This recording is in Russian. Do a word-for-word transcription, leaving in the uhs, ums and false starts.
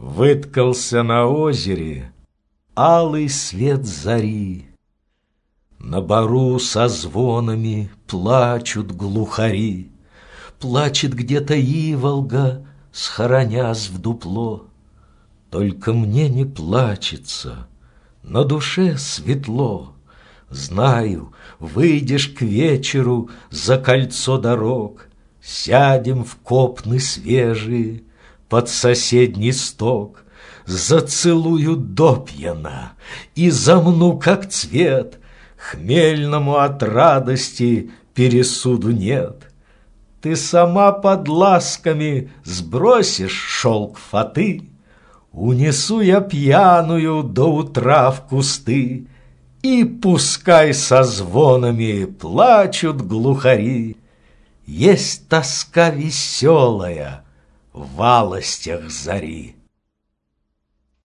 Выткался на озере алый свет зари. На бору со звонами плачут глухари. Плачет где-то иволга, схоронясь в дупло. Только мне не плачется, на душе светло. Знаю, выйдешь к вечеру за кольцо дорог, сядем в копны свежие под соседний сток, зацелую допьяна и замну, как цвет. Хмельному от радости пересуду нет. Ты сама под ласками сбросишь шелк фаты, унесу я пьяную до утра в кусты, и пускай со звонами плачут глухари. Есть тоска веселая в валостях зари.